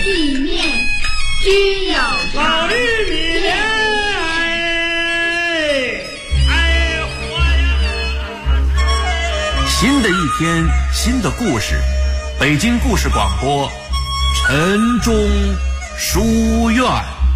纪念，居有老绿米莲，活呀！ 新的一天，新的故事，北京故事广播，晨钟书院。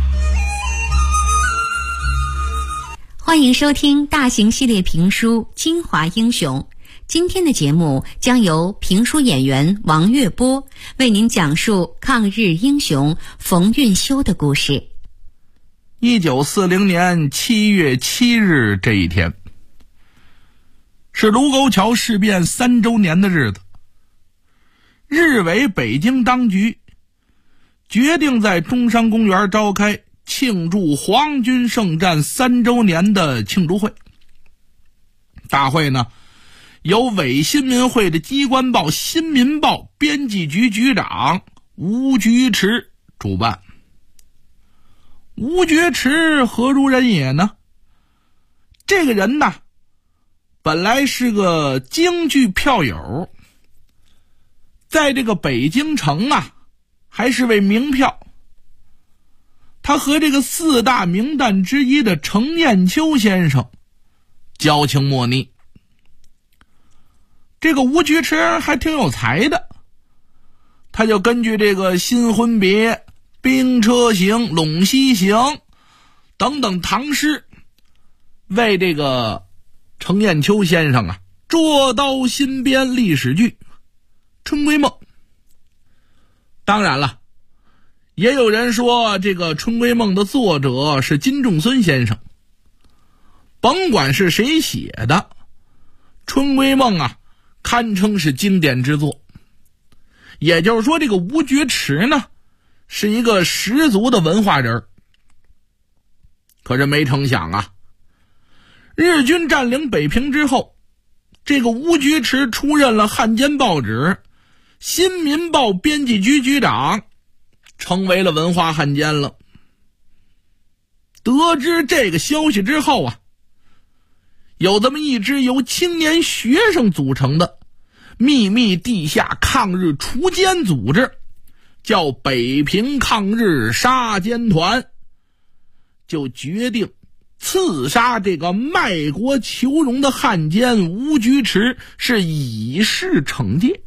欢迎收听大型系列评书《京华英雄》。今天的节目将由评书演员王月波为您讲述抗日英雄冯运修的故事。 1940年7月7日这一天，是卢沟桥事变3周年的日子。日伪北京当局决定在中山公园召开庆祝皇军圣战3周年的庆祝会。大会呢，由伪新民会的机关报《新民报》编辑局局长吴觉池主办。吴觉池何如人也呢？这个人呢，本来是个京剧票友，在这个北京城啊，还是位名票。他和这个4大名旦之一的程砚秋先生交情莫逆。这个吴觉池还挺有才的，他就根据这个新婚别、兵车行、陇西行等等唐诗，为这个程砚秋先生啊捉刀新编历史剧《春闺梦》。当然了，也有人说这个《春闺梦》的作者是金仲孙先生。甭管是谁写的，《春闺梦》啊堪称是经典之作。也就是说，这个吴觉池呢是一个十足的文化人。可是没成想啊，日军占领北平之后，这个吴觉池出任了汉奸报纸《新民报》编辑局局长，成为了文化汉奸了。得知这个消息之后啊，有这么一支由青年学生组成的秘密地下抗日除奸组织，叫北平抗日杀奸团，就决定刺杀这个卖国求荣的汉奸吴觉池，是以示惩戒。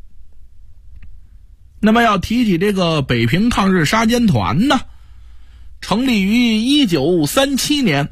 那么要提起这个北平抗日杀奸团呢，成立于1937年，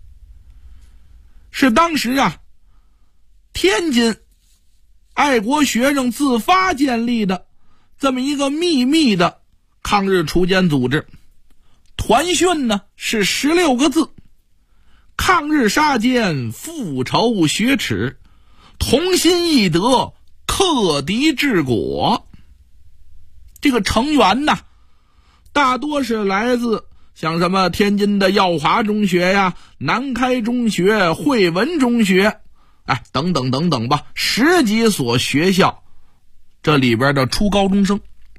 是当时啊天津爱国学生自发建立的这么一个秘密的抗日除奸组织。团训呢是16个字：抗日杀奸，复仇雪耻，同心义德，克敌治国。这个成员呢大多是来自像什么天津的耀华中学呀、南开中学、汇文中学，等等等等吧，10几所学校这里边的初高中生。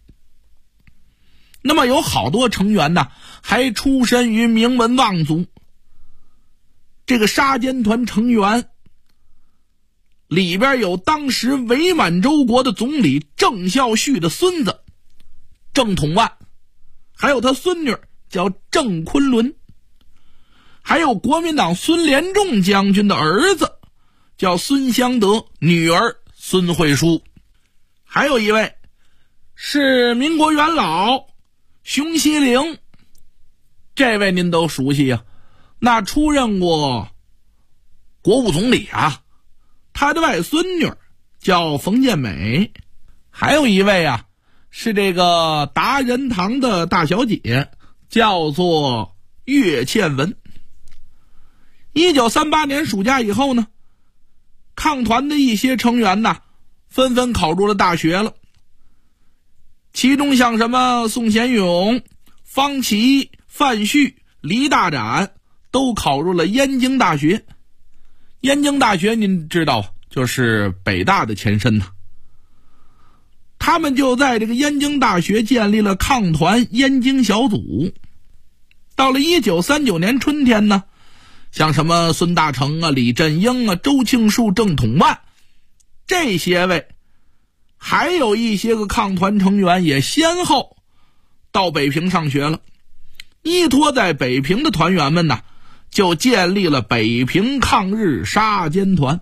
那么有好多成员呢还出身于名门望族。这个杀奸团成员里边有当时伪满洲国的总理郑孝胥的孙子郑统万，还有他孙女叫郑昆仑，还有国民党孙连仲将军的儿子叫孙湘德，女儿孙慧淑，还有一位是民国元老熊希龄，这位您都熟悉啊，那出任过国务总理啊。他的外孙女叫冯建美，还有一位啊是这个达仁堂的大小姐，叫做岳倩文。1938年暑假以后呢，抗团的一些成员呢纷纷考入了大学了。其中像什么宋贤勇、方琦、范旭、黎大展都考入了燕京大学。燕京大学您知道就是北大的前身呢。他们就在这个燕京大学建立了抗团燕京小组。到了1939年春天呢，像什么孙大成啊、李振英啊、周庆树、郑统万这些位，还有一些个抗团成员也先后到北平上学了。依托在北平的团员们呢，就建立了北平抗日杀奸团。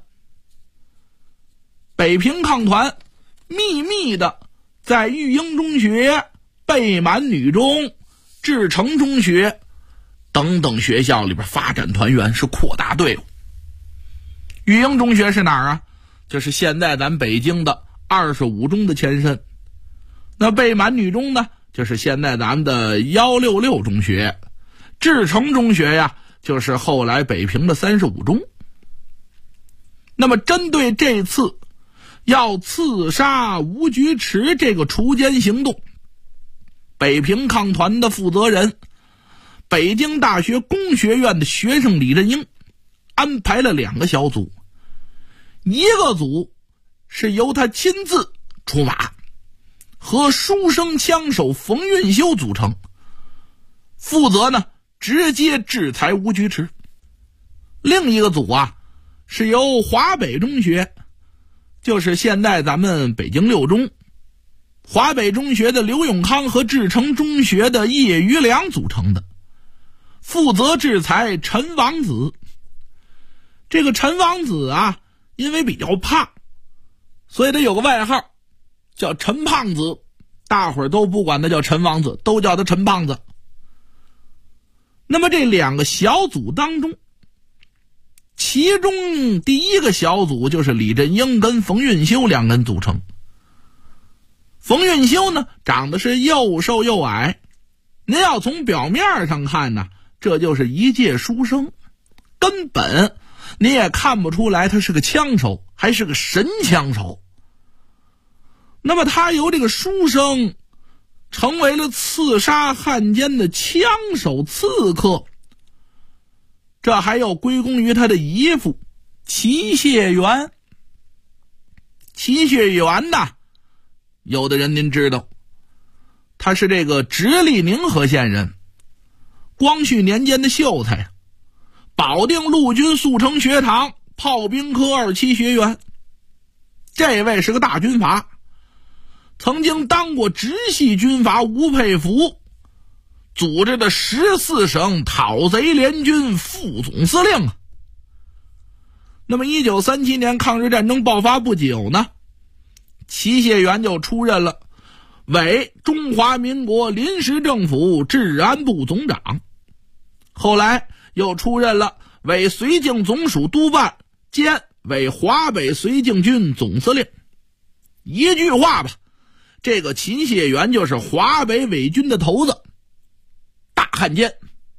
北平抗团秘密的在育英中学、贝满女中、志诚中学等等学校里边发展团员，是扩大队伍。育英中学是哪儿啊？就是现在咱北京的25中的前身。那贝满女中呢，就是现在咱们的166中学。志诚中学呀，就是后来北平的35中。那么针对这次要刺杀吴菊池这个锄奸行动，北平抗团的负责人，北京大学工学院的学生李振英安排了2个小组，一个组是由他亲自出马，和书生枪手冯运修组成，负责呢直接制裁吴菊池。另一个组啊，是由华北中学，就是现在咱们北京6中，华北中学的刘永康和志诚中学的叶余良组成的，负责制裁陈王子。这个陈王子啊，因为比较胖，所以他有个外号叫陈胖子，大伙儿都不管他叫陈王子，都叫他陈胖子。那么这2个小组当中，其中第一个小组就是李振英跟冯运修2人组成。冯运修呢，长得是又瘦又矮，您要从表面上看呢，这就是一介书生，根本你也看不出来他是个枪手，还是个神枪手。那么他由这个书生成为了刺杀汉奸的枪手刺客，这还要归功于他的姨父齐燮元。齐燮元呐，有的人您知道，他是这个直隶宁河县人，光绪年间的秀才，保定陆军速成学堂炮兵科2期学员。这位是个大军阀，曾经当过直系军阀吴佩孚组织的14省讨贼联军副总司令啊。那么1937年抗日战争爆发不久呢，齐燮元就出任了为中华民国临时政府治安部总长，后来又出任了为绥靖总署督办兼为华北绥靖军总司令。一句话吧，这个齐燮元就是华北伪军的头子，大汉奸。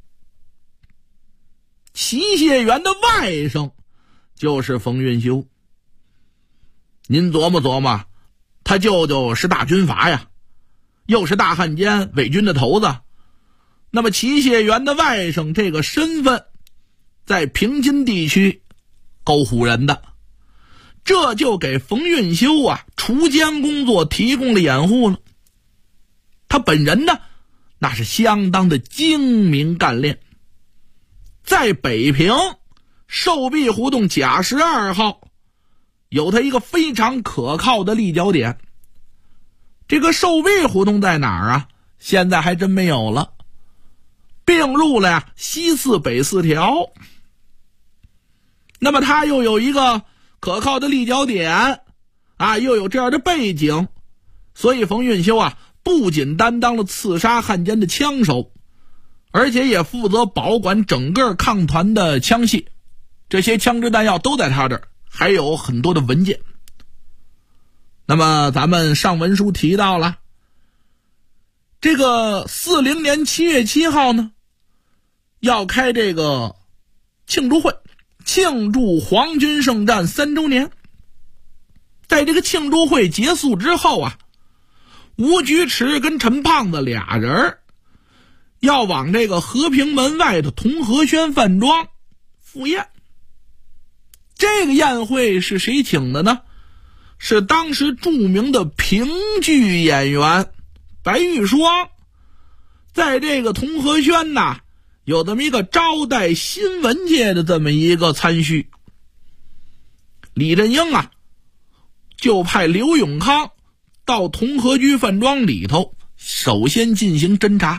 齐燮元的外甥就是冯运修。您琢磨琢磨，他舅舅是大军阀呀，又是大汉奸，伪军的头子。那么齐燮元的外甥这个身份，在平津地区够唬人的，这就给冯运修啊锄奸工作提供了掩护了。他本人呢，那是相当的精明干练，在北平寿碧胡同甲12号有他一个非常可靠的立脚点。这个寿碧胡同在哪儿啊？现在还真没有了，并入了呀西4北4条。那么他又有一个可靠的立脚点啊，又有这样的背景，所以冯运修啊不仅担当了刺杀汉奸的枪手，而且也负责保管整个抗团的枪械，这些枪支弹药都在他这儿，还有很多的文件。那么咱们上文书提到了，这个40年7月7号呢，要开这个庆祝会，庆祝皇军圣战3周年。在这个庆祝会结束之后啊，吴菊池跟陈胖子俩人要往这个和平门外的同和轩饭庄赴宴。这个宴会是谁请的呢？是当时著名的评剧演员白玉霜，在这个同和轩呐，有这么一个招待新闻界的这么一个参叙。李振英啊，就派刘永康到同和居饭庄里头首先进行侦查。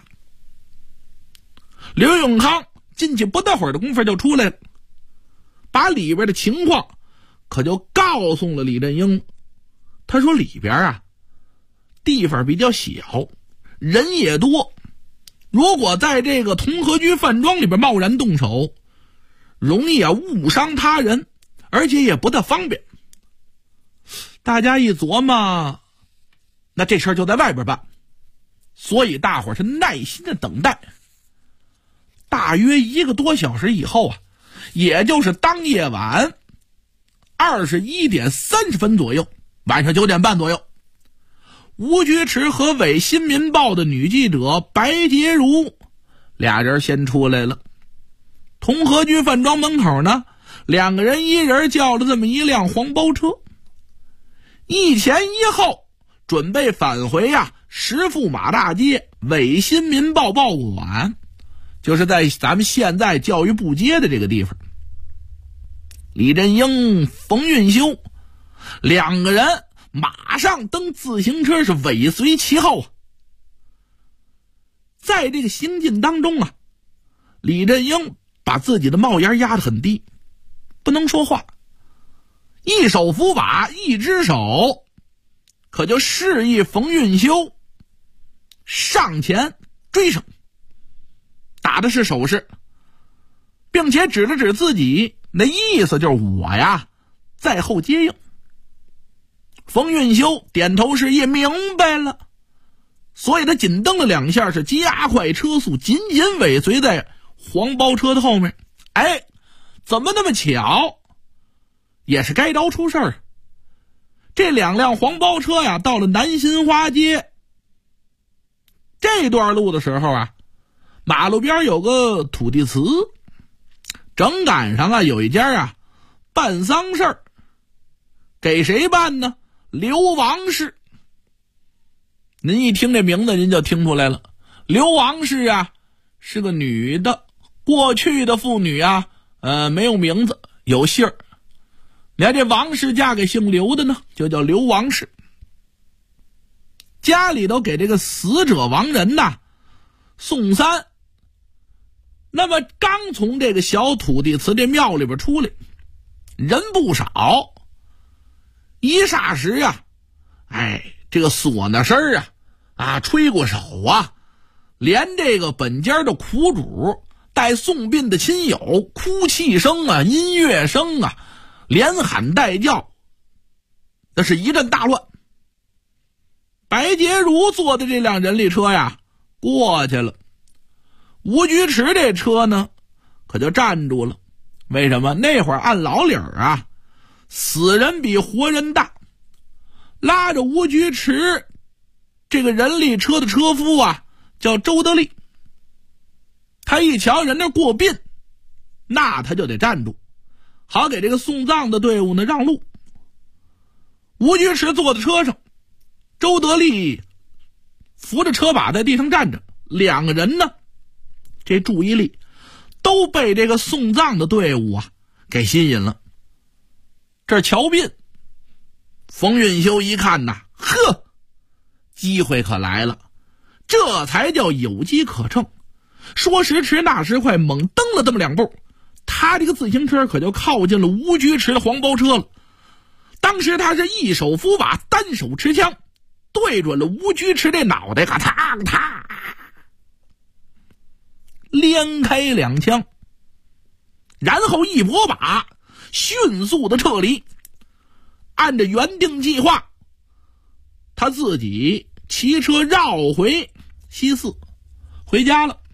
刘永康进去不大会儿的功夫就出来了，把里边的情况可就告诉了李振英。他说里边啊地方比较小，人也多，如果在这个同和居饭庄里边贸然动手，容易误伤他人，而且也不大方便。大家一琢磨，那这事儿就在外边办，所以大伙儿是耐心的等待。大约1个多小时以后啊，也就是当夜晚21点30分左右，晚上9点半左右，吴居池和伪新民报的女记者白洁如俩人先出来了。同和居饭庄门口呢，两个人一人叫了这么一辆黄包车，一前一后准备返回石驸马大街伪新民报报馆，就是在咱们现在教育部街的这个地方。李振英、冯运修两个人马上登自行车，是尾随其后。在这个行进当中李振英把自己的帽檐压得很低，不能说话，一手扶把，一只手可就示意冯运修上前追上，打的是手势，并且指了指自己，那意思就是我在后接应。冯运修点头示意，明白了，所以他紧蹬了2下，是加快车速，紧紧尾随在黄包车的后面。怎么那么巧，也是该着出事儿。这2辆黄包车到了南新花街这段路的时候马路边有个土地祠，正赶上有一家办丧事儿。给谁办呢？刘王氏。您一听这名字您就听出来了，刘王氏是个女的，过去的妇女没有名字，有姓儿。你看这王氏嫁给姓刘的呢，就叫刘王氏。家里头给这个死者亡人送丧，那么刚从这个小土地祠这庙里边出来，人不少。一霎时这个唢呐声吹过手连这个本家的苦主带送殡的亲友哭泣声音乐声连喊带叫，那是一阵大乱。白洁如坐的这辆人力车过去了，吴居池这车呢可就站住了。为什么？那会儿按老理儿死人比活人大。拉着吴居池这个人力车的车夫叫周德利，他一瞧人那过殡，那他就得站住，好给这个送葬的队伍呢让路。吴居池坐在车上，周德利扶着车把在地上站着，两个人呢这注意力都被这个送葬的队伍给吸引了。这瞧殡，冯运修一看机会可来了，这才叫有机可乘。说时迟那时快，猛蹬了这么2步，他这个自行车可就靠近了吴居池的黄包车了。当时他是一手扶把，单手持枪，对准了吴居池这脑袋，啪连开2枪，然后一拨把迅速的撤离。按着原定计划，他自己骑车绕回西四回家了。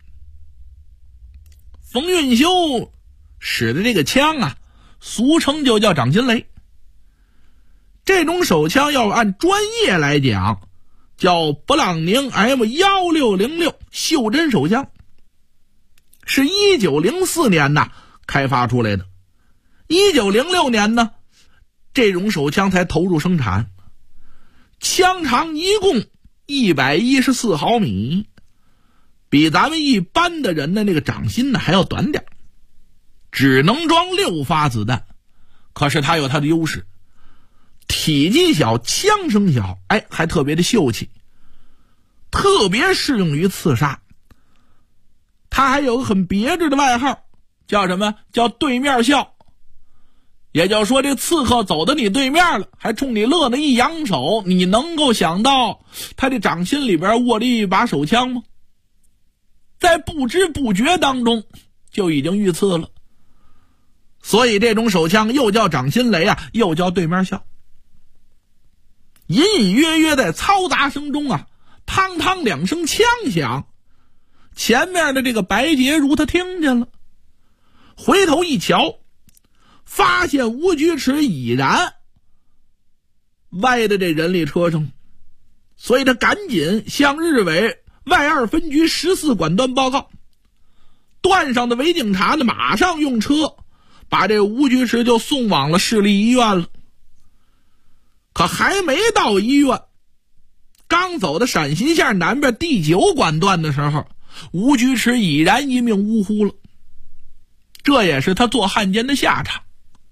冯运修使的这个枪俗称就叫掌心雷。这种手枪要按专业来讲叫勃朗宁 M1606 袖珍手枪，是1904年开发出来的。1906年呢这种手枪才投入生产，枪长一共114毫米，比咱们一般的人的那个掌心还要短点，只能装6发子弹。可是它有它的优势，体积小，枪声小，还特别的秀气。 特别适用于刺杀。他还有个很别致的外号，叫什么？叫对面笑。也就是说，这刺客走到你对面了，还冲你乐得一扬手，你能够想到他这掌心里边握着一把手枪吗？在不知不觉当中就已经遇刺了。所以这种手枪又叫掌心雷啊，又叫对面笑。隐隐约约在嘈杂声中啊，嘡嘡两声枪响，前面的这个白洁如他听见了，回头一瞧，发现吴居迟已然歪在这人力车上，所以他赶紧向日伪外二分局14管段报告。段上的伪警察呢，马上用车把这吴居迟就送往了市立医院了。可还没到医院，刚走到陕西县南边第9管段的时候，吴居迟已然一命呜呼了。这也是他做汉奸的下场。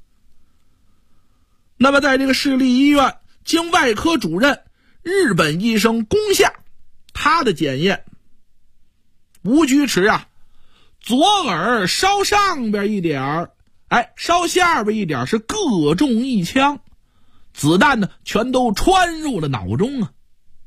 那么在这个市立医院，经外科主任日本医生宫下他的检验，吴居迟啊，左耳稍上边一点，稍下边一点是各中一枪，子弹呢全都穿入了脑中啊。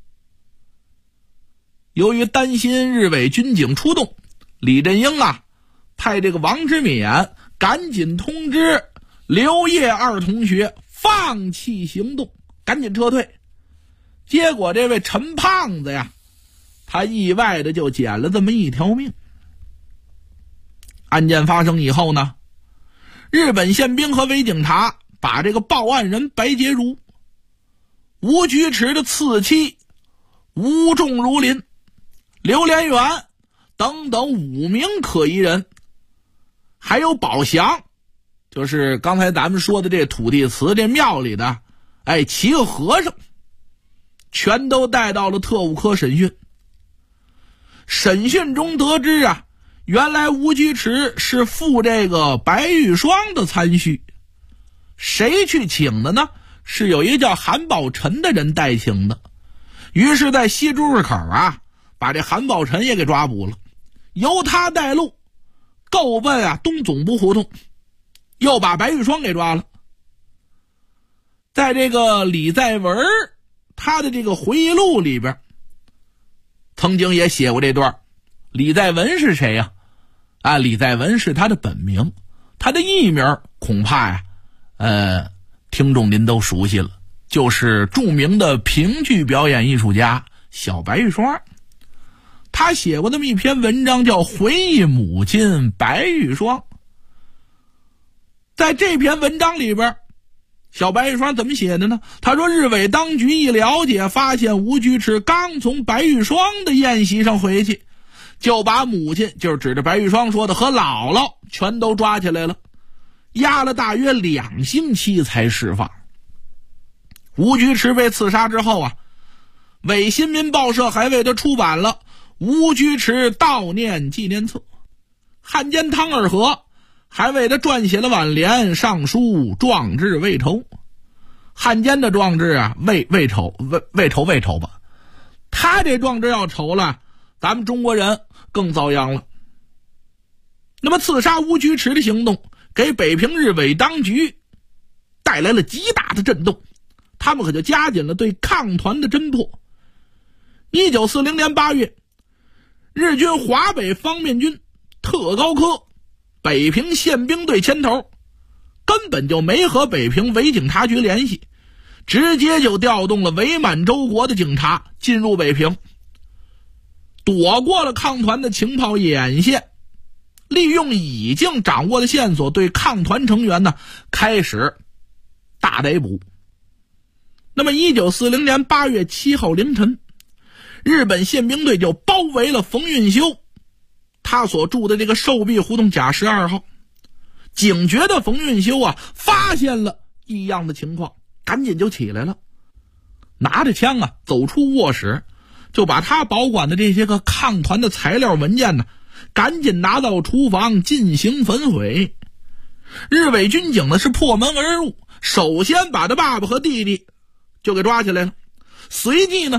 由于担心日伪军警出动，李振英啊派这个王之敏赶紧通知刘烨二同学放弃行动，赶紧撤退。结果这位陈胖子呀，他意外的就捡了这么一条命。案件发生以后呢，日本宪兵和伪警察把这个报案人白洁如、吴居迟的次妻吴仲如林、刘连元等等5名可疑人，还有宝祥，就是刚才咱们说的这土地祠这庙里的7个和尚，全都带到了特务科审讯。审讯中得知啊，原来吴居迟是赴这个白玉霜的参叙。谁去请的呢？是有一个叫韩宝臣的人代请的。于是在西珠市口啊，把这韩宝臣也给抓捕了，由他带路够奔东总部胡同，又把白玉霜给抓了。在这个李在文他的这个回忆录里边，曾经也写过这段。李在文是谁呀？李在文是他的本名，他的艺名恐怕听众您都熟悉了，就是著名的评剧表演艺术家小白玉霜。他写过那么一篇文章叫《回忆母亲白玉霜》。在这篇文章里边，小白玉霜怎么写的呢？他说日伪当局一了解，发现吴居迟刚从白玉霜的宴席上回去，就把母亲，就是指着白玉霜说的，和姥姥全都抓起来了，押了大约2星期才释放。吴居迟被刺杀之后啊，伪新民报社还为他出版了吴居迟悼念纪念册，汉奸汤尔和还为他撰写了挽联，上书壮志未酬。汉奸的壮志啊，未酬吧，他这壮志要酬了，咱们中国人更遭殃了。那么刺杀吴居迟的行动给北平日伪当局带来了极大的震动，他们可就加紧了对抗团的侦破。1940年8月，日军华北方面军特高科北平宪兵队牵头，根本就没和北平伪警察局联系，直接就调动了伪满洲国的警察进入北平，躲过了抗团的情报眼线，利用已经掌握的线索对抗团成员呢开始大逮捕。那么1940年8月7号凌晨，日本宪兵队就包围了冯运修他所住的这个寿碧胡同甲12号。警觉的冯运修啊，发现了异样的情况，赶紧就起来了，拿着枪啊走出卧室，就把他保管的这些个抗团的材料文件呢赶紧拿到厨房进行焚毁。日伪军警呢是破门而入，首先把他爸爸和弟弟就给抓起来了，随即呢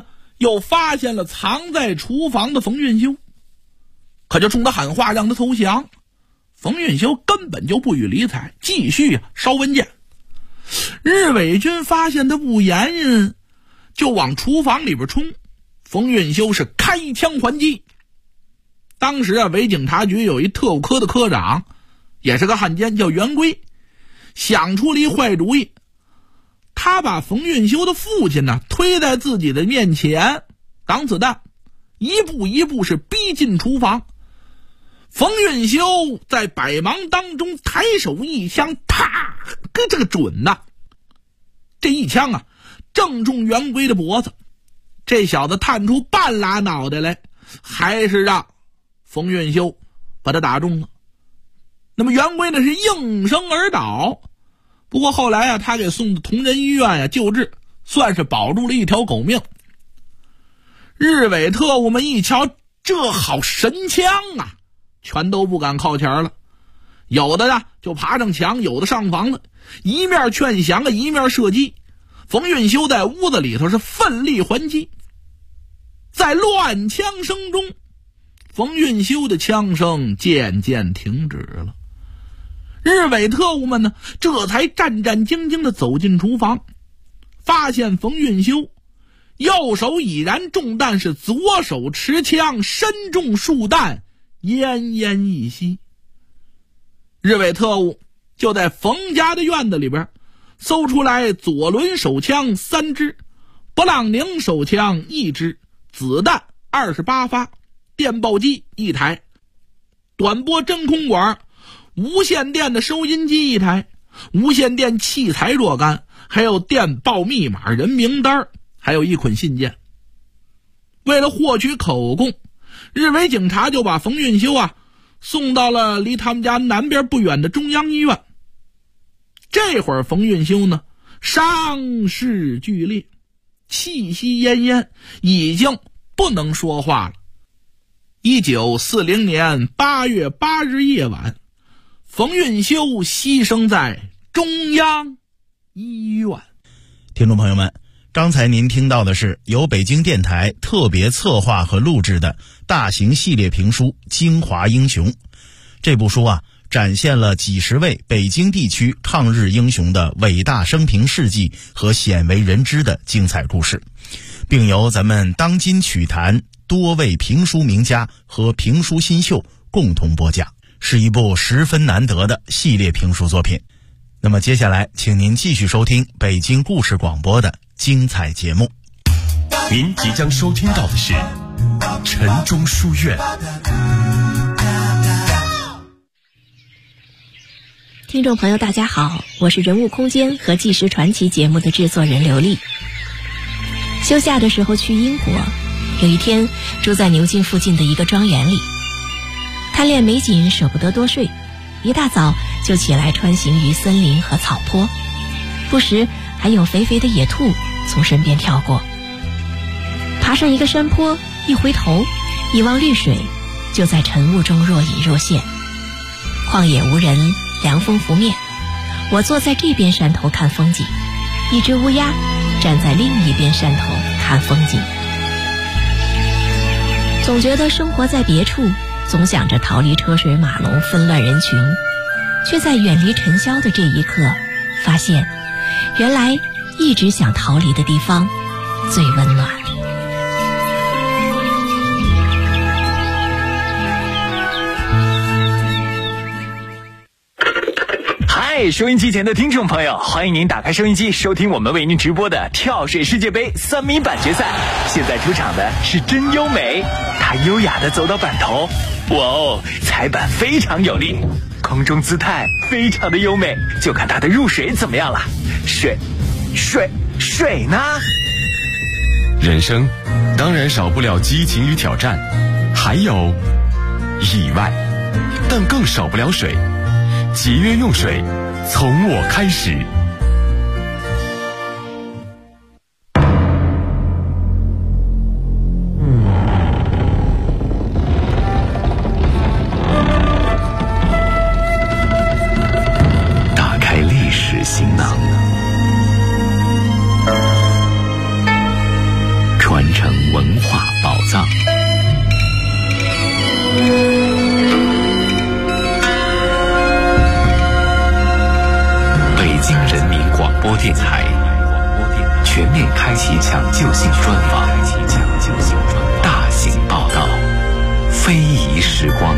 又发现了藏在厨房的冯运修，可就冲他喊话让他投降。冯运修根本就不予理睬，继续烧文件。日伪军发现他不言语，就往厨房里边冲。冯运修是开枪还击。当时伪警察局有一特务科的科长，也是个汉奸，叫袁圭，想出了一坏主意。他把冯运修的父亲推在自己的面前挡子弹，一步一步是逼近厨房。冯运修在百忙当中抬手一枪，啪，这个准呐！这一枪正中袁圭的脖子。这小子探出半拉脑袋来，还是让冯运修把他打中了。那么袁圭呢是应声而倒。不过后来他给送到同仁医院救治，算是保住了一条狗命。日伪特务们一瞧，这好神枪啊，全都不敢靠前了。有的就爬上墙，有的上房了，一面劝降一面射击。冯运修在屋子里头是奋力还击。在乱枪声中，冯运修的枪声渐渐停止了。日伪特务们这才战战兢兢地走进厨房，发现冯运修右手已然中弹，是左手持枪身中数弹，奄奄一息。日伪特务就在冯家的院子里边搜出来左轮手枪3支，勃朗宁手枪1支，子弹28发，电报机1台，短波真空管、无线电的收音机1台，无线电器材若干，还有电报密码、人名单，还有一捆信件。为了获取口供，日伪警察就把冯运修送到了离他们家南边不远的中央医院。这会儿冯运修伤势剧烈，气息奄奄，已经不能说话了。1940年8月8日夜晚，冯运修牺牲在中央医院。 听众朋友们，刚才您听到的是由北京电台特别策划和录制的大型系列评书《京华英雄》。这部书展现了几十位北京地区抗日英雄的伟大生平事迹和鲜为人知的精彩故事，并由咱们当今曲坛多位评书名家和评书新秀共同播讲，是一部十分难得的系列评书作品。那么接下来请您继续收听北京故事广播的精彩节目。 您即将收听到的是晨钟书院。 听众朋友大家好，我是人物空间和纪实传奇节目的制作人刘丽。休假的时候去英国，有一天住在牛津附近的一个庄园里，贪恋美景舍不得多睡，一大早就起来穿行于森林和草坡，不时还有肥肥的野兔从身边跳过。爬上一个山坡，一回头一望绿水，就在晨雾中若隐若现。旷野无人，凉风拂面，我坐在这边山头看风景，一只乌鸦站在另一边山头看风景。总觉得生活在别处，总想着逃离车水马龙纷乱人群，却在远离尘嚣的这一刻发现，原来一直想逃离的地方最温暖。 嗨，收音机前的听众朋友，欢迎您打开收音机收听我们为您直播的跳水世界杯3米板决赛。现在出场的是真优美，她优雅地走到板头，哇哦，踩板非常有力，空中姿态非常的优美，就看她的入水怎么样了。水呢？ 人生当然少不了激情与挑战，还有意外，但更少不了水。节约用水，从我开始。打开历史行囊，传承文非遗时光。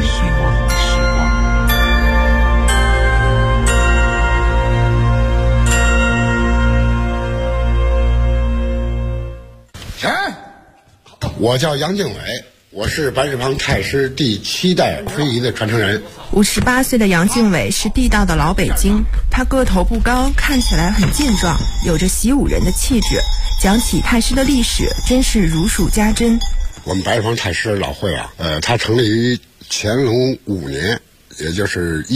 我叫杨敬伟，我是白纸坊太师第7代非遗的传承人。 58岁的杨敬伟是地道的老北京，他个头不高，看起来很健壮，有着习武人的气质。讲起太师的历史，真是如数家珍。 我们白纸坊太师老会啊，它成立于乾隆5年，也就是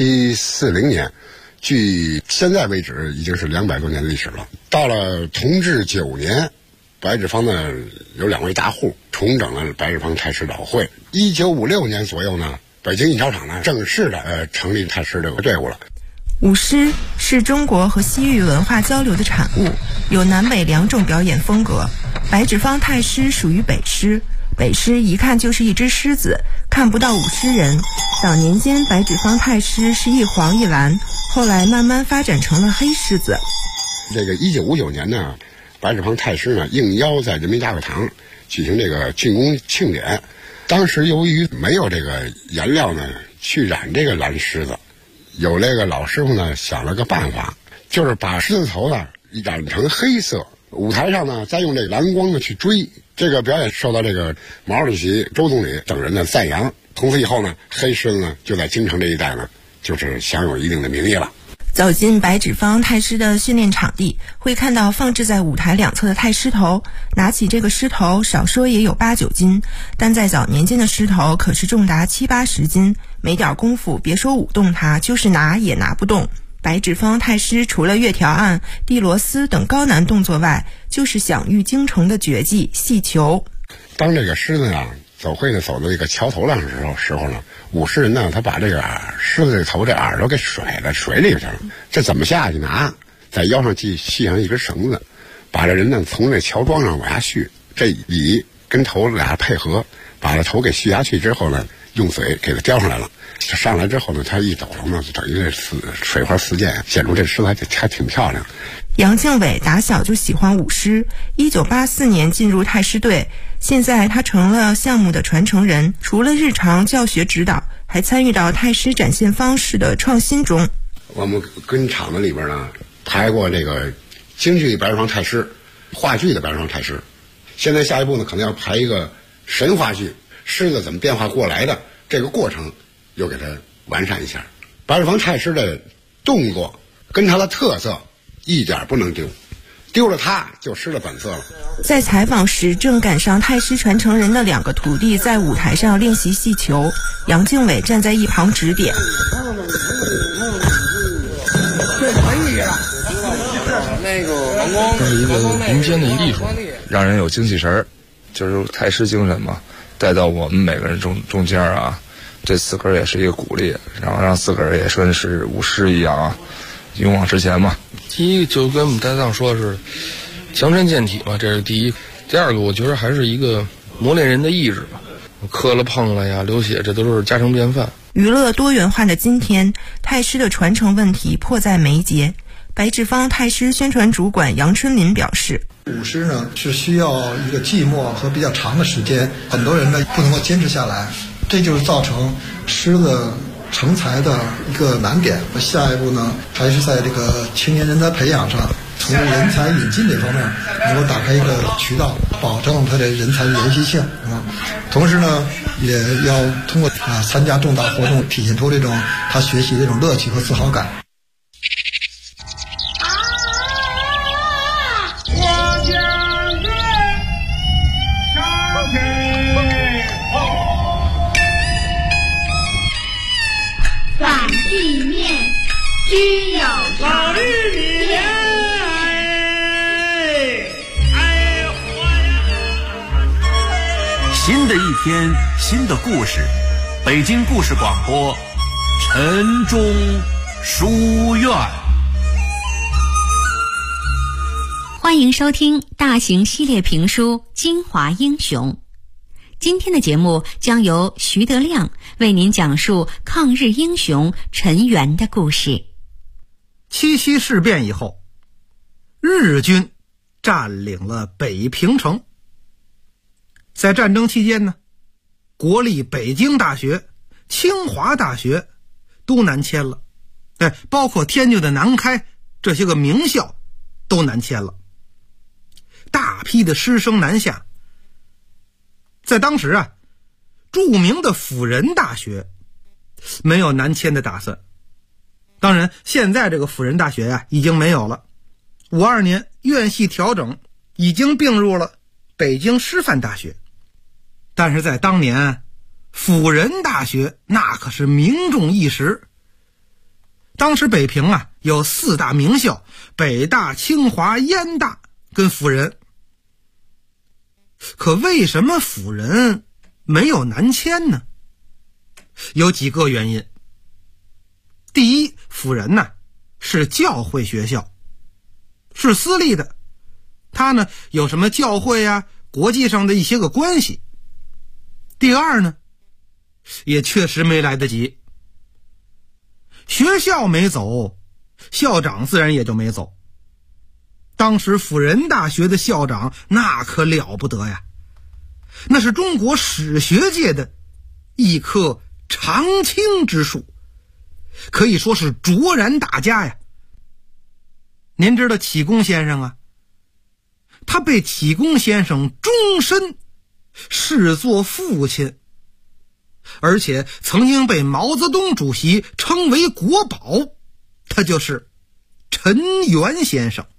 1740年，距现在为止已经是200多年的历史了。到了同治9年。白纸坊呢有2位大户重整了白纸坊太师老会。1956年左右呢，北京印钞厂呢正式的成立太师这个队伍了。 舞狮是中国和西域文化交流的产物，有南北2种表演风格。白纸坊太师属于北狮，北狮一看就是一只狮子，看不到舞狮人。早年间白纸坊太师是一黄一蓝，后来慢慢发展成了黑狮子。 这个1959年呢，白纸坊太师呢应邀在人民大会堂举行这个竣工庆典。当时由于没有这个颜料呢去染这个蓝狮子，有这个老师傅呢想了个办法，就是把狮子头呢染成黑色，舞台上呢再用这蓝光呢去追。这个表演受到这个毛主席、周总理等人的赞扬。从此以后呢，黑狮子呢就在京城这一带呢就是享有一定的名义了。 走进白纸坊太师的训练场地，会看到放置在舞台2侧的太师头。拿起这个狮头，少说也有8、9斤，但在早年间的狮头可是重达7、80斤，没点功夫，别说舞动它，就是拿也拿不动。白纸坊太师除了月条案、递螺丝等高难动作外，就是享誉京城的绝技戏球。 当这个狮子啊走会呢走到这个桥头上的时候呢，舞狮人呢他把这个狮子这头这耳朵给甩在水里去了。这怎么下去呢？在腰上系上一根绳子，把这人呢从这桥桩上往下续，这里跟头俩配合，把这头给续下去之后呢，用嘴给它叼上来了。上来之后呢，他一抖了呢，就等于这水花四溅，显出这狮子还挺漂亮。 杨敬伟打小就喜欢舞狮，1984年进入太师队，现在他成了项目的传承人。除了日常教学指导，还参与到太师展现方式的创新中。 我们跟厂子里边呢排过这个京剧白纸坊太师、话剧的白纸坊太师，现在下一步呢可能要排一个神话剧，狮子怎么变化过来的这个过程又给它完善一下。白纸坊太师的动作跟他的特色一点不能丢，丢了它就失了本色了。 在采访时，正赶上太师传承人的2个徒弟在舞台上练习戏球，杨敬伟站在一旁指点。 这可以了， 这是一个民间的艺术，让人有精气神儿，就是太师精神嘛，带到我们每个人中间啊。这自个儿也是一个鼓励，然后让自个儿也跟是舞狮一样啊，勇往直前嘛。第一就跟我们搭档说的是强身健体嘛，这是第一。第二个我觉得还是一个磨练人的意志吧，磕了碰了呀，流血，这都是家常便饭。 娱乐多元化的今天，太师的传承问题迫在眉睫。白纸坊太师宣传主管杨春林表示， 舞狮呢是需要一个寂寞和比较长的时间，很多人呢不能够坚持下来，这就是造成狮子成才的一个难点。下一步呢，还是在这个青年人才培养上，从人才引进这方面能够打开一个渠道，保证他的人才的延续性啊。同时呢，也要通过参加重大活动，体现出这种他学习的这种乐趣和自豪感。 反地面居有常。 新的一天，新的故事，北京故事广播，晨钟书院。 欢迎收听大型系列评书《京华英雄》。今天的节目将由徐德亮为您讲述抗日英雄陈元的故事。 七七事变以后，日军占领了北平城。在战争期间呢， 国立北京大学、清华大学都南迁了，包括天津的南开这些个名校都南迁了，大批的师生南下。在当时啊，著名的辅仁大学没有南迁的打算。当然现在这个辅仁大学啊已经没有了，52年院系调整，已经并入了北京师范大学。但是在当年，辅仁大学那可是名重一时。当时北平啊有4大名校，北大、清华、燕大跟辅仁。可为什么辅仁没有南迁呢？有几个原因。第一，辅仁呢是教会学校，是私立的，它呢有什么教会啊、国际上的一些个关系。第二呢，也确实没来得及。学校没走，校长自然也就没走。当时辅仁大学的校长那可了不得呀，那是中国史学界的一棵常青之树，可以说是卓然大家呀。您知道启功先生啊，他被启功先生终身视作父亲，而且曾经被毛泽东主席称为国宝，他就是陈元先生。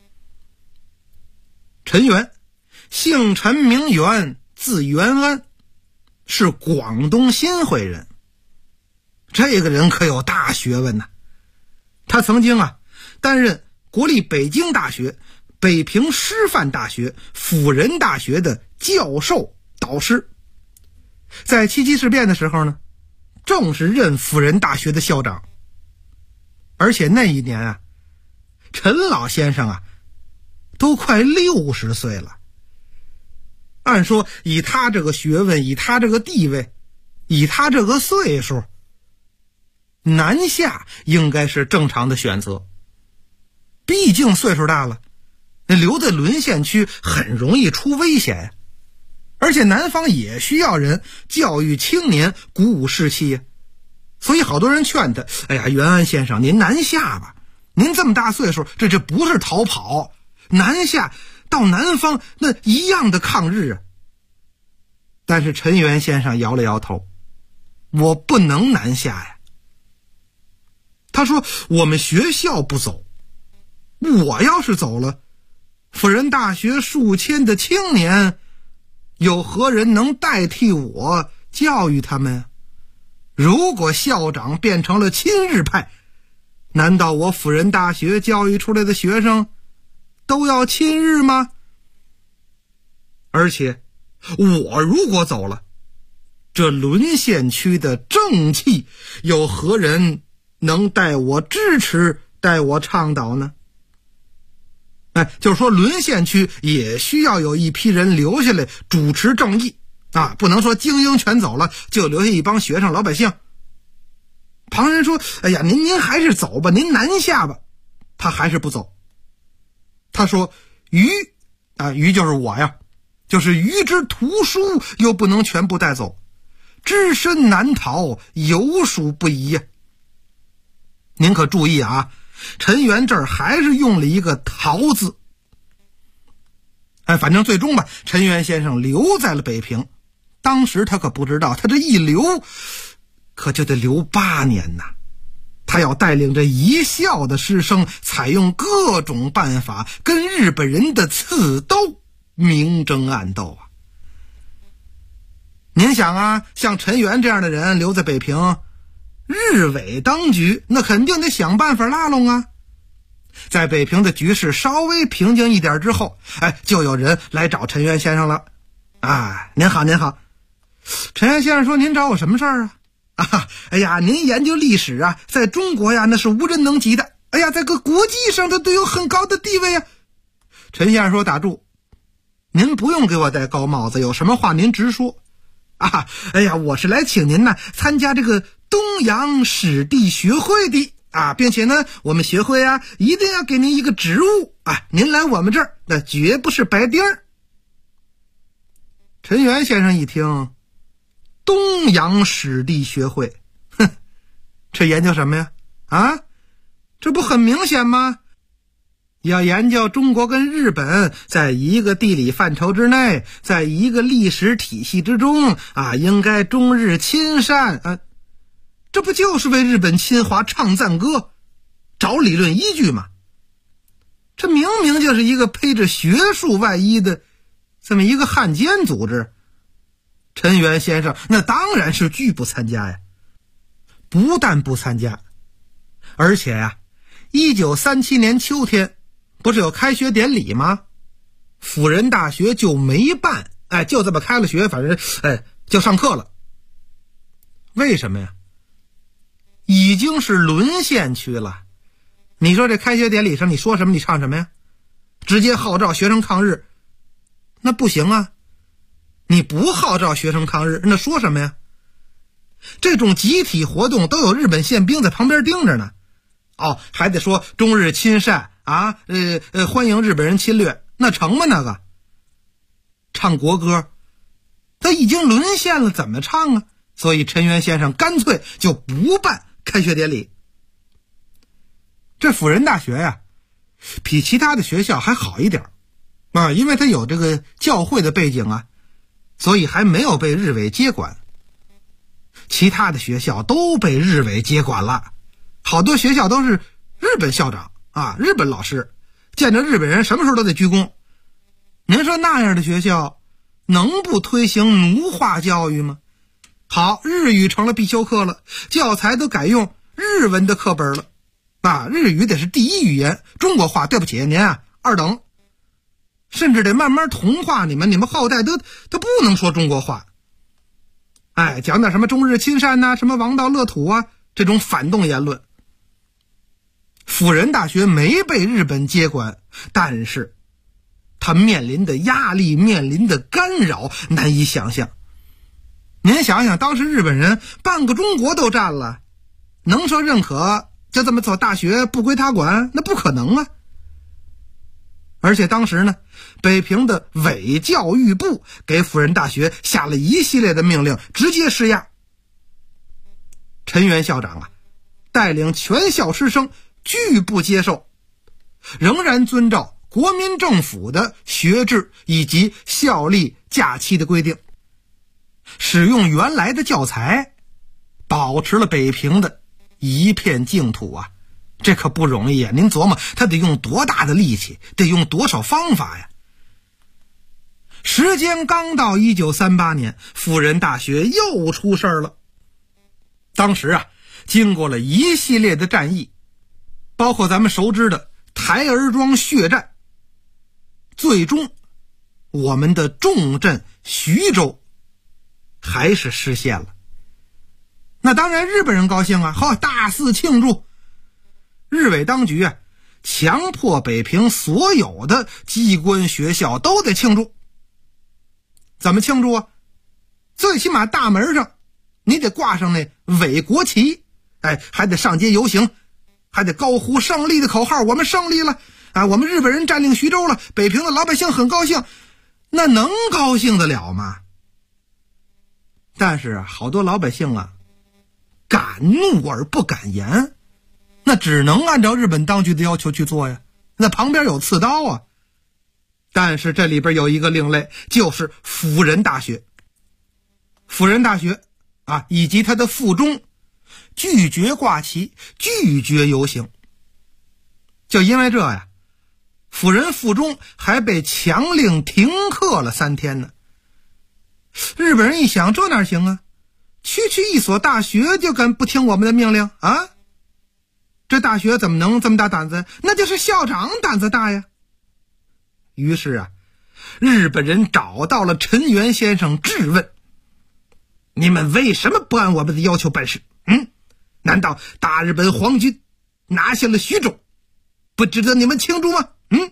陈元，姓陈名元，字元安，是广东新会人。这个人可有大学问呐，他曾经啊担任国立北京大学、北平师范大学、辅仁大学的教授导师。在七七事变的时候呢，正是任辅仁大学的校长。而且那一年啊，陈老先生啊都快60岁了。按说以他这个学问，以他这个地位，以他这个岁数，南下应该是正常的选择。毕竟岁数大了，留在沦陷区很容易出危险呀。而且南方也需要人教育青年，鼓舞士气呀。所以好多人劝他，哎呀，元安先生您南下吧，您这么大岁数，这不是逃跑，南下到南方那一样的抗日啊。但是陈元先生摇了摇头，我不能南下呀。他说我们学校不走，我要是走了，辅仁大学数千的青年，有何人能代替我教育他们？如果校长变成了亲日派，难道我辅仁大学教育出来的学生都要亲日吗？而且我如果走了，这沦陷区的正气，有何人能带我支持，带我倡导呢？就是说沦陷区也需要有一批人留下来主持正义啊，不能说精英全走了，就留下一帮学生老百姓。旁人说，哎呀，您还是走吧，您南下吧。他还是不走。他说，余就是我呀，就是余之图书又不能全部带走，只身难逃，有属不宜呀。您可注意啊，陈元这儿还是用了一个逃字。反正最终吧，陈元先生留在了北平。当时他可不知道，他这一留可就得留8年呐。他要带领着一校的师生，采用各种办法跟日本人的刺斗明争暗斗啊。您想啊，像陈元这样的人留在北平，日伪当局那肯定得想办法拉拢啊。在北平的局势稍微平静一点之后，就有人来找陈元先生了。您好您好。陈元先生说，您找我什么事儿啊？哎呀，您研究历史啊，在中国呀那是无人能及的，哎呀，在个国际上它都有很高的地位啊。陈先生说，打住，您不用给我戴高帽子，有什么话您直说啊。哎呀，我是来请您呢参加这个东洋史地学会的啊，并且呢我们学会啊一定要给您一个职务啊，您来我们这儿那绝不是白丁儿。陈元先生一听， 东洋史地学会。哼，这研究什么呀？啊，这不很明显吗？要研究中国跟日本在一个地理范畴之内，在一个历史体系之中啊，应该中日亲善啊，这不就是为日本侵华唱赞歌，找理论依据吗？这明明就是一个披着学术外衣的这么一个汉奸组织。陈元先生那当然是拒不参加呀，不但不参加，而且呀，1937年秋天不是有开学典礼吗？辅仁大学就没办，就这么开了学，反正就上课了。为什么呀？已经是沦陷区了。你说这开学典礼上你说什么你唱什么呀？直接号召学生抗日，那不行啊。你不号召学生抗日，那说什么呀？这种集体活动都有日本宪兵在旁边盯着呢。还得说中日亲善啊，欢迎日本人侵略，那成吗？那个唱国歌，他已经沦陷了，怎么唱啊？所以陈元先生干脆就不办开学典礼。这辅仁大学呀，比其他的学校还好一点啊，因为他有这个教会的背景啊，所以还没有被日伪接管。其他的学校都被日伪接管了，好多学校都是日本校长啊，日本老师，见着日本人什么时候都得鞠躬。您说那样的学校能不推行奴化教育吗？好，日语成了必修课了，教材都改用日文的课本了啊，日语得是第一语言，中国话对不起您啊，二等。甚至得慢慢同化你们后代都不能说中国话。讲点什么中日亲善呐，什么王道乐土啊，这种反动言论。辅仁大学没被日本接管，但是他面临的压力，面临的干扰难以想象。您想想，当时日本人半个中国都占了，能说认可就这么所大学不归他管？那不可能啊。而且当时呢，北平的伪教育部给辅仁大学下了一系列的命令，直接施压。陈元校长啊，带领全校师生拒不接受，仍然遵照国民政府的学制以及校历假期的规定，使用原来的教材，保持了北平的一片净土啊。这可不容易啊！您琢磨，他得用多大的力气，得用多少方法呀？时间刚到1938年，辅仁大学又出事了。当时啊，经过了一系列的战役，包括咱们熟知的台儿庄血战，最终我们的重镇徐州还是失陷了。那当然日本人高兴啊，大肆庆祝。日伪当局啊，强迫北平所有的机关学校都得庆祝。怎么庆祝啊？最起码大门上你得挂上那伪国旗，还得上街游行，还得高呼胜利的口号，我们胜利了啊！我们日本人占领徐州了，北平的老百姓很高兴。那能高兴得了吗？但是好多老百姓啊，敢怒而不敢言，那只能按照日本当局的要求去做呀，那旁边有刺刀啊。但是这里边有一个另类，就是辅仁大学。辅仁大学啊，以及他的附中拒绝挂旗，拒绝游行。就因为这呀，辅仁附中还被强令停课了3天呢。日本人一想，这哪行啊？区一所大学就敢不听我们的命令啊？这大学怎么能这么大胆子？那就是校长胆子大呀。于是啊，日本人找到了陈元先生质问：你们为什么不按我们的要求办事？难道大日本皇军拿下了徐州，不值得你们庆祝吗？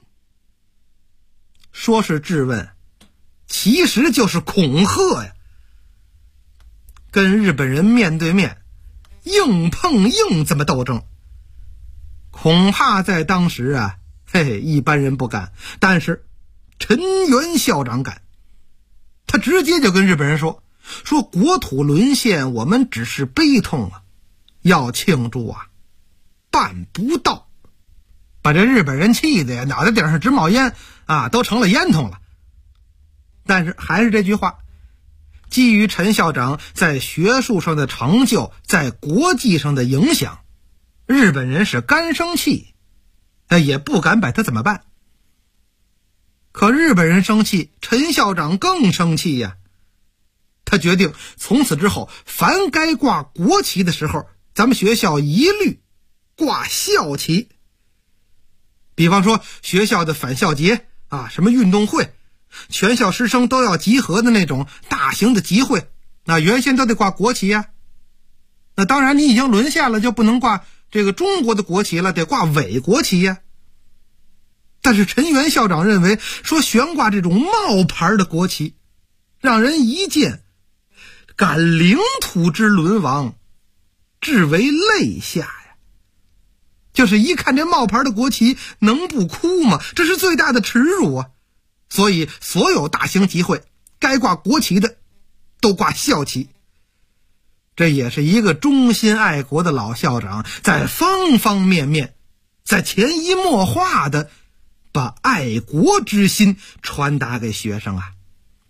说是质问，其实就是恐吓呀。跟日本人面对面，硬碰硬这么斗争，恐怕在当时啊，一般人不敢，但是陈元校长敢。他直接就跟日本人说， 说国土沦陷，我们只是悲痛啊，要庆祝啊，办不到。把这日本人气的呀，脑袋顶上直冒烟啊，都成了烟囱了。但是还是这句话，基于陈校长在学术上的成就，在国际上的影响，日本人是干生气，也不敢把他怎么办。可日本人生气，陈校长更生气呀。他决定从此之后，凡该挂国旗的时候，咱们学校一律挂校旗。比方说学校的返校节啊，什么运动会，全校师生都要集合的那种大型的集会，那原先都得挂国旗呀。那当然你已经沦陷了，就不能挂这个中国的国旗了，得挂伪国旗呀。但是陈元校长认为，说悬挂这种冒牌的国旗，让人一见感领土之沦亡，至为泪下呀。就是一看这冒牌的国旗，能不哭吗？这是最大的耻辱啊！所以所有大型集会该挂国旗的都挂校旗。这也是一个忠心爱国的老校长，在方方面面，在潜移默化的把爱国之心传达给学生啊。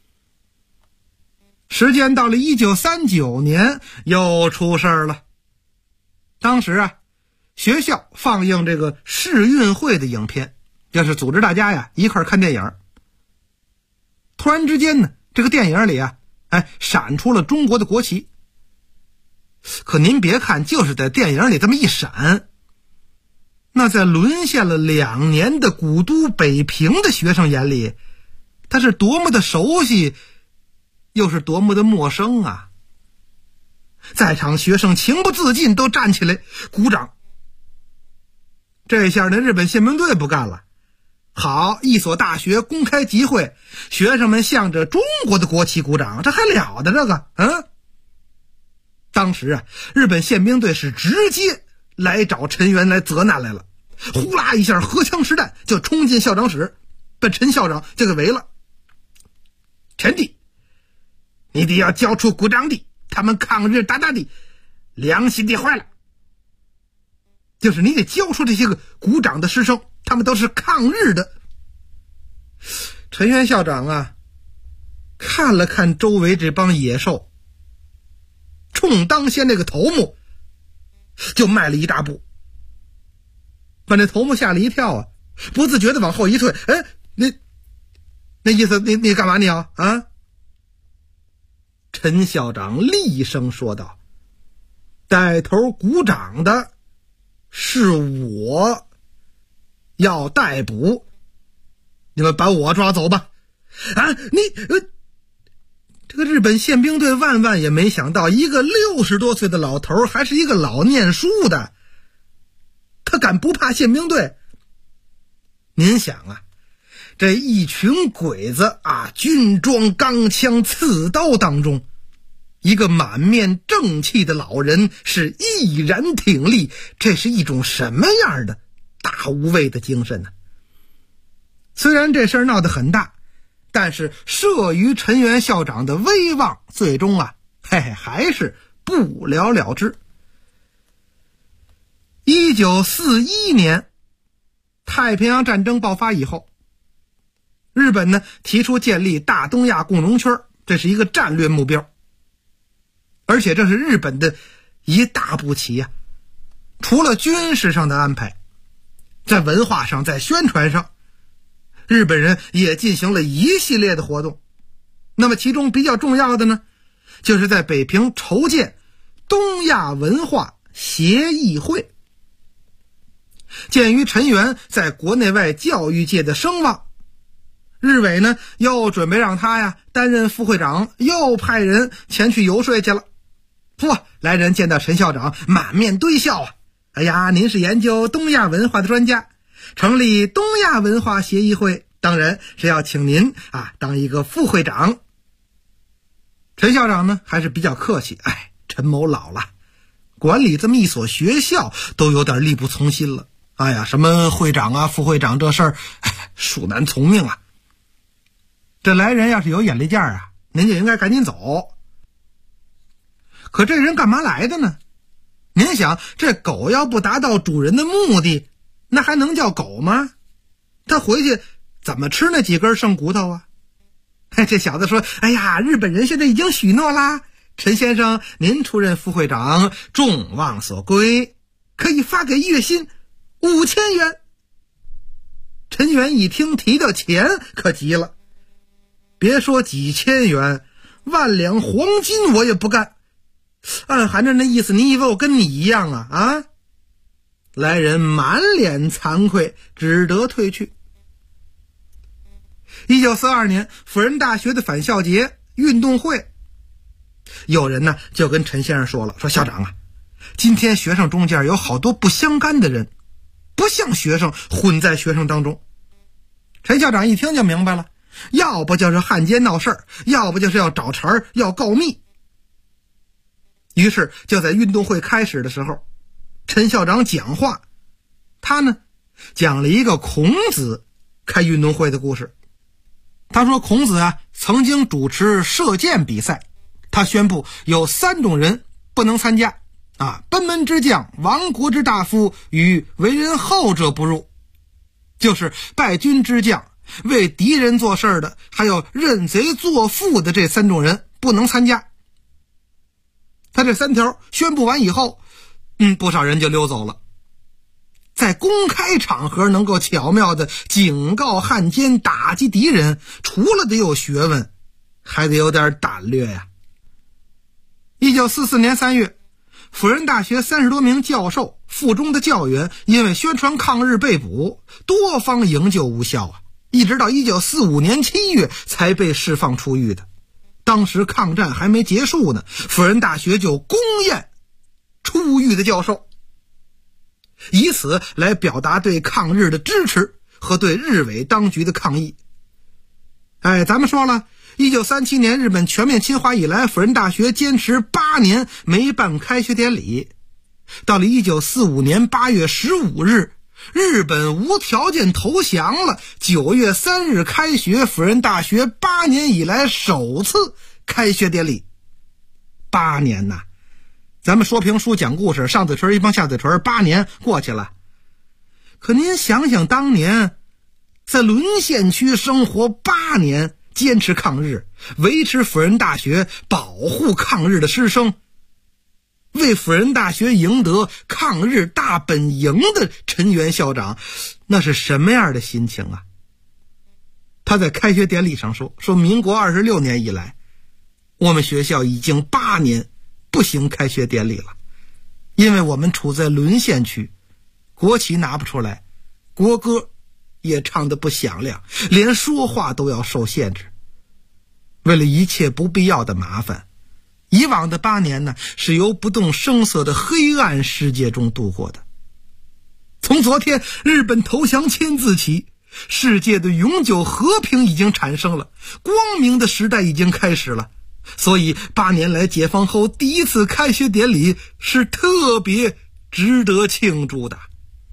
时间到了1939年，又出事儿了。当时啊，学校放映这个世运会的影片，就是组织大家呀一块看电影。突然之间呢，这个电影里啊，闪出了中国的国旗。可您别看就是在电影里这么一闪，那在沦陷了2年的古都北平的学生眼里，它是多么的熟悉，又是多么的陌生啊！在场学生情不自禁都站起来鼓掌。这下呢，日本宪兵队不干了。好，一所大学公开集会，学生们向着中国的国旗鼓掌，这还了得这个？当时啊，日本宪兵队是直接来找陈元来责难来了，呼啦一下荷枪实弹就冲进校长室，把陈校长就给围了。陈弟，你得要交出鼓掌的，他们抗日大大的良心的坏了。就是你得交出这些个鼓掌的师生，他们都是抗日的。陈元校长啊，看了看周围这帮野兽，冲当先那个头目就迈了一大步，把那头目吓了一跳啊，不自觉的往后一退。那意思你干嘛你啊？陈校长厉声说道：带头鼓掌的是我，要逮捕，你们把我抓走吧。这个日本宪兵队万万也没想到，一个60多岁的老头，还是一个老念书的，他敢不怕宪兵队？您想啊，这一群鬼子啊，军装钢枪刺刀当中，一个满面正气的老人是毅然挺立，这是一种什么样的大无畏的精神呢？虽然这事儿闹得很大，但是慑于陈元校长的威望，最终啊，还是不了了之。1941年，太平洋战争爆发以后，日本呢提出建立大东亚共荣圈，这是一个战略目标。而且这是日本的一大步棋呀。除了军事上的安排，在文化上，在宣传上，日本人也进行了一系列的活动。那么其中比较重要的呢，就是在北平筹建东亚文化协议会。鉴于陈元在国内外教育界的声望，日伪呢又准备让他呀担任副会长，又派人前去游说去了。来人见到陈校长，满面堆笑啊！哎呀，您是研究东亚文化的专家，成立东亚文化协议会，当然是要请您啊当一个副会长。陈校长呢还是比较客气，陈某老了，管理这么一所学校都有点力不从心了。什么会长啊副会长这事儿，恕难从命啊。这来人要是有眼力见啊，您就应该赶紧走， 可这人干嘛来的呢？您想，这狗要不达到主人的目的，那还能叫狗吗？他回去怎么吃那几根剩骨头啊？这小子说，哎呀，日本人现在已经许诺啦，陈先生您出任副会长，众望所归，可以发给月薪5000元。陈元一听提到钱可急了，别说几千元，10000两黄金我也不干。暗含着那意思，你以为我跟你一样啊？来人满脸惭愧，只得退去。1942年辅仁大学的返校节运动会，有人呢就跟陈先生说了，说校长啊，今天学生中间有好多不相干的人，不像学生混在学生当中。陈校长一听就明白了，要不就是汉奸闹事儿，要不就是要找茬儿，要告密。于是就在运动会开始的时候，陈校长讲话，他呢讲了一个孔子开运动会的故事。他说孔子啊曾经主持射箭比赛，他宣布有3种人不能参加贲门之将、亡国之大夫与为人后者不入，就是败军之将、为敌人做事的，还有认贼作父的这3种人不能参加。他这3条宣布完以后，不少人就溜走了。在公开场合能够巧妙地警告汉奸、打击敌人，除了得有学问，还得有点胆略呀。1944年3月，辅仁大学30多名教授、附中的教员因为宣传抗日被捕，多方营救无效一直到1945年7月才被释放出狱的。当时抗战还没结束呢，辅仁大学就公宴出狱的教授，以此来表达对抗日的支持和对日伪当局的抗议。咱们说了，1937年日本全面侵华以来，辅仁大学坚持8年没办开学典礼。到了1945年8月15日，日本无条件投降了，9月3日开学，辅仁大学8年以来首次开学典礼。8年呐，咱们说评书讲故事，上嘴唇一碰下嘴唇，8年过去了。可您想想当年在沦陷区生活8年，坚持抗日，维持辅仁大学，保护抗日的师生，为辅仁大学赢得抗日大本营的陈元校长，那是什么样的心情啊？他在开学典礼上说民国26年以来，我们学校已经8年不行开学典礼了，因为我们处在沦陷区，国旗拿不出来，国歌也唱得不响亮，连说话都要受限制。为了一切不必要的麻烦，以往的8年呢，是由不动声色的黑暗世界中度过的。从昨天日本投降签字起，世界的永久和平已经产生了，光明的时代已经开始了。所以8年来解放后第一次开学典礼是特别值得庆祝的。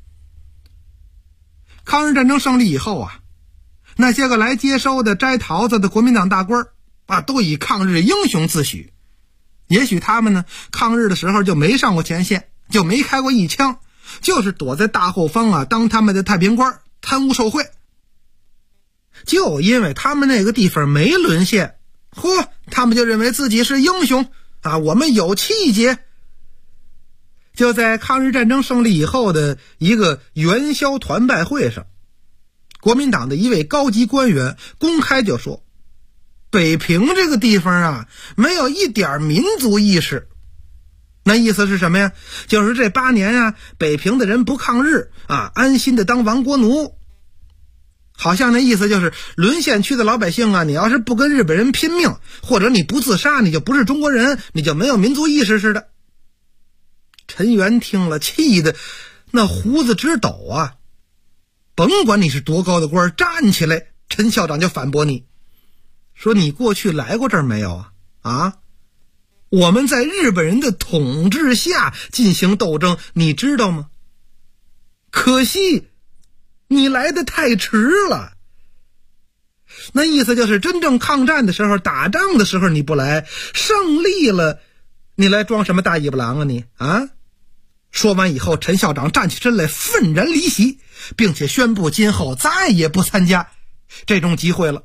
抗日战争胜利以后那些个来接收的摘桃子的国民党大官都以抗日英雄自诩。也许他们呢，抗日的时候就没上过前线，就没开过一枪，就是躲在大后方当他们的太平官，贪污受贿。就因为他们那个地方没沦陷，他们就认为自己是英雄我们有气节。就在抗日战争胜利以后的一个元宵团拜会上，国民党的一位高级官员公开就说，北平这个地方没有一点民族意识。那意思是什么呀？就是这8年北平的人不抗日安心的当亡国奴。好像那意思就是沦陷区的老百姓你要是不跟日本人拼命，或者你不自杀，你就不是中国人，你就没有民族意识似的。陈元听了气的那胡子直抖甭管你是多高的官，站起来，陈校长就反驳你说，你过去来过这儿没有我们在日本人的统治下进行斗争，你知道吗？可惜你来得太迟了。那意思就是真正抗战的时候，打仗的时候你不来，胜利了你来装什么大尾巴狼啊你啊！说完以后，陈校长站起身来，愤然离席，并且宣布今后再也不参加这种集会了。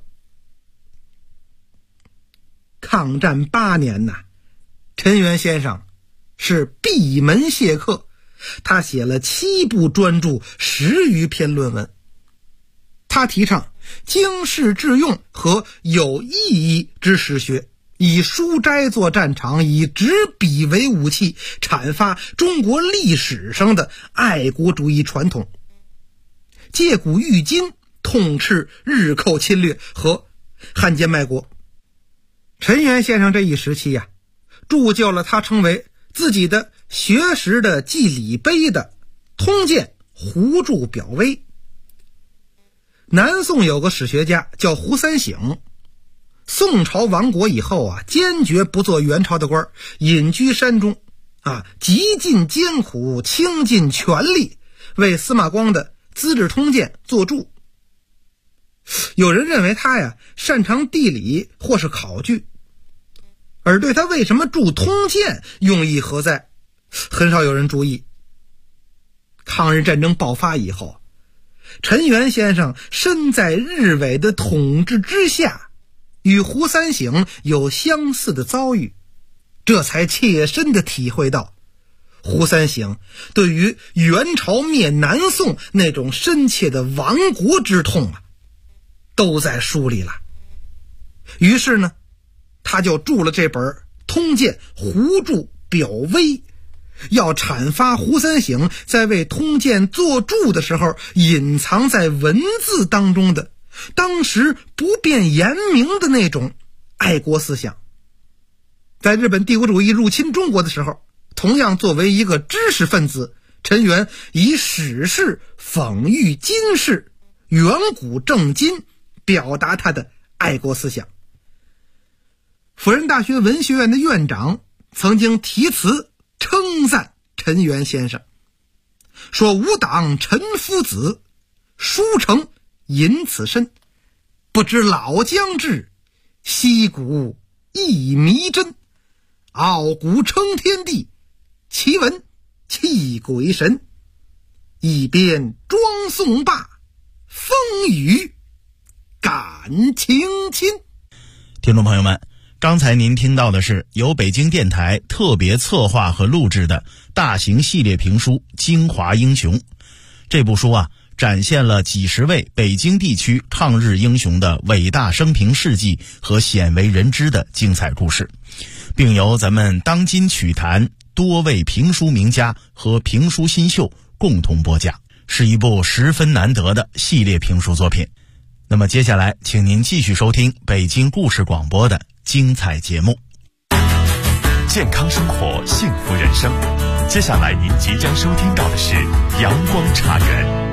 抗战8年呐，陈元先生是闭门谢客，他写了7部专著，10余篇论文。他提倡经世致用和有意义之史学，以书斋作战场，以执笔为武器，阐发中国历史上的爱国主义传统，借古喻今，痛斥日寇侵略和汉奸卖国。陈元先生这一时期铸就了他称为自己的学识的记礼碑的通鉴胡注表微。南宋有个史学家叫胡三省，宋朝亡国以后坚决不做元朝的官，隐居山中极尽艰苦，倾尽全力为司马光的《资治通鉴》作注。有人认为他擅长地理或是考据，而对他为什么注通鉴用意何在，很少有人注意。抗日战争爆发以后，陈元先生身在日伪的统治之下，与胡三省有相似的遭遇，这才切身地体会到胡三省对于元朝灭南宋那种深切的亡国之痛都在书里了。于是呢，他就注了这本通鉴胡注表微，要阐发胡三省在为通鉴作注的时候隐藏在文字当中的当时不便言明的那种爱国思想。在日本帝国主义入侵中国的时候，同样作为一个知识分子，陈元以史事讽喻今世，远古正今，表达他的爱国思想。辅仁大学文学院的院长曾经题词称赞陈元先生，说吾党陈夫子，书成淫此身，不知老将至，溪谷亦弥真，傲骨称天地，奇文泣鬼神，一边装宋霸，风雨感情亲。 听众朋友们，刚才您听到的是由北京电台特别策划和录制的大型系列评书《京华英雄》。这部书展现了几十位北京地区抗日英雄的伟大生平事迹和鲜为人知的精彩故事，并由咱们当今曲坛多位评书名家和评书新秀共同播讲，是一部十分难得的系列评书作品。那么接下来请您继续收听北京故事广播的精彩节目。 健康生活，幸福人生。接下来您即将收听到的是阳光茶园。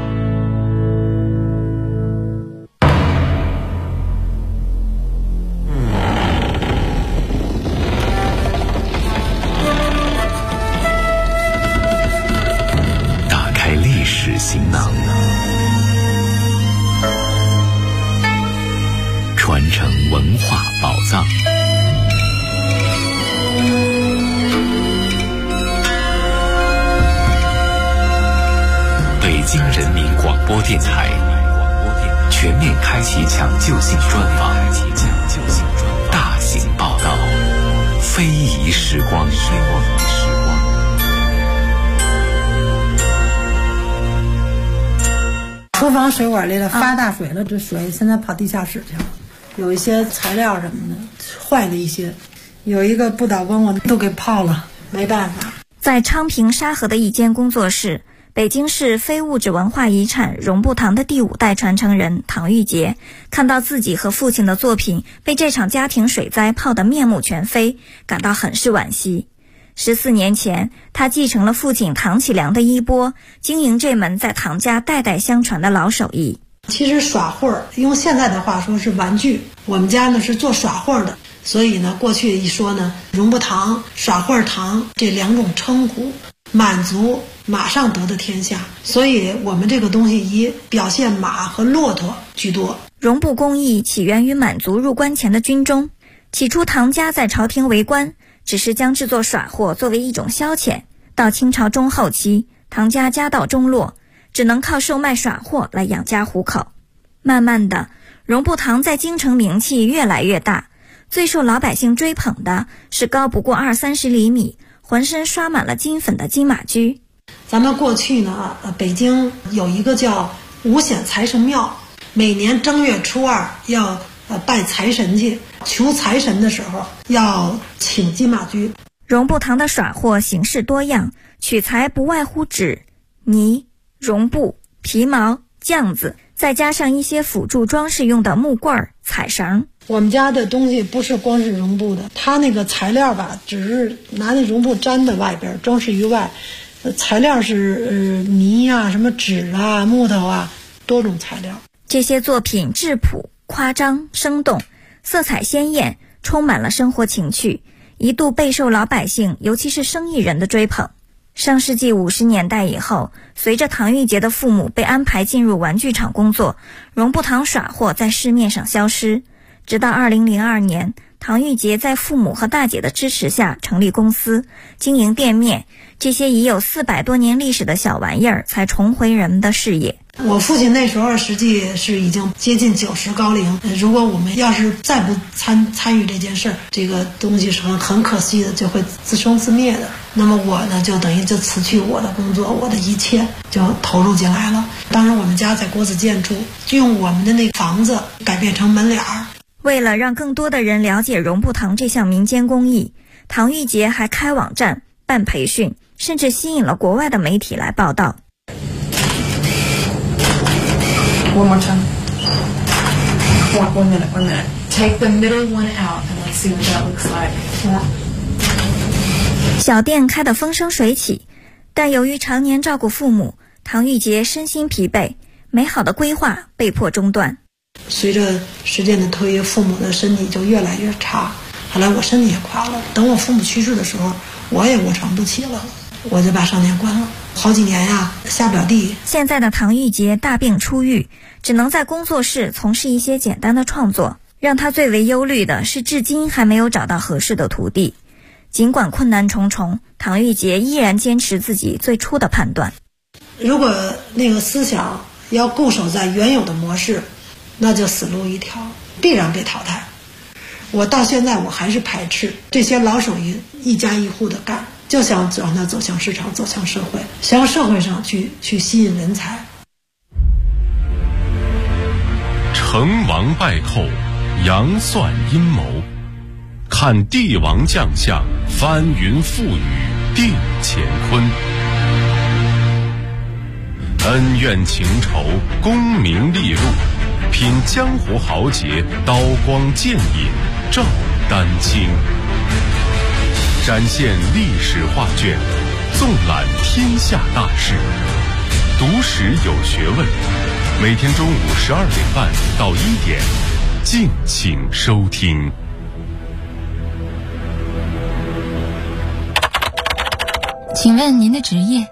打开历史行囊，传承文化宝藏。北京人民广播电台全面开启抢救性专访，大型报道，非遗时光。 厨房水管里的发大水了，这水现在跑地下室去了，有一些材料什么的坏了一些，有一个不倒翁我都给泡了，没办法。 在昌平沙河的一间工作室，北京市非物质文化遗产荣埠堂的第5代传承人唐玉杰看到自己和父亲的作品被这场家庭水灾泡得面目全非，感到很是惋惜。14年前，他继承了父亲唐启良的衣钵，经营这门在唐家代代相传的老手艺。 其实耍会儿，用现在的话说是玩具，我们家呢是做耍会儿的，所以呢过去一说呢，荣埠堂、耍会儿堂这2种称呼，满族马上得的天下，所以我们这个东西以表现马和骆驼居多。 荣埠工艺起源于满族入关前的军中，起初唐家在朝廷为官， 只是将制作耍货作为一种消遣。到清朝中后期，唐家家道中落，只能靠售卖耍货来养家糊口。慢慢的，荣步堂在京城名气越来越大，最受老百姓追捧的是高不过20-30厘米，浑身刷满了金粉的金马驹。 咱们过去呢，北京有一个叫五显财神庙，每年正月初2要拜财神去，求财神的时候要请金马驹。 荣步堂的耍货形式多样，取材不外乎纸、泥、绒布、皮毛、酱子，再加上一些辅助装饰用的木棍、彩绳。 我们家的东西不是光是绒布的，它那个材料只是拿那绒布粘在外边，装饰于外。材料是泥啊、什么纸啊、木头啊，多种材料。 这些作品质朴、夸张、生动，色彩鲜艳，充满了生活情趣，一度备受老百姓，尤其是生意人的追捧。上世纪50年代以后，随着唐玉洁的父母被安排进入玩具厂工作，荣步堂耍货在市面上消失。直到2002年，唐玉洁在父母和大姐的支持下成立公司，经营店面，这些已有400多年历史的小玩意儿才重回人们的视野。 我父亲那时候实际是已经接近90高龄，如果我们要是再不参与这件事，这个东西是很可惜的，就会自生自灭的。那么我呢，就等于就辞去我的工作，我的一切就投入进来了。当时我们家在国子监住，就用我们的那房子改变成门脸儿。 为了让更多的人了解荣步堂这项民间工艺，唐玉洁还开网站、办培训，甚至吸引了国外的媒体来报道。 One more time. One minute. Take the middle one out and let's see what that looks like. 小店开得风生水起，但由于常年照顾父母，唐玉洁身心疲惫，美好的规划被迫中断。 随着时间的推移，父母的身体就越来越差，后来我身体也垮了。等我父母去世的时候，我也卧床不起了，我就把商店关了。好几年呀，下不了地。 现在的唐玉洁大病初愈，只能在工作室从事一些简单的创作。让他最为忧虑的是，至今还没有找到合适的徒弟。尽管困难重重，唐玉洁依然坚持自己最初的判断。 如果那个思想要固守在原有的模式，那就死路一条，必然被淘汰。我到现在我还是排斥这些老手艺一家一户的干，就想让它走向市场，走向社会，向社会上去吸引人才。 成王败寇，杨算阴谋，看帝王将相，翻云覆雨，定乾坤。恩怨情仇，功名利禄，品江湖豪杰，刀光剑影，照丹青。展现历史画卷，纵览天下大事，读史有学问。每天中午12点半到1点，敬请收听。 请问您的职业？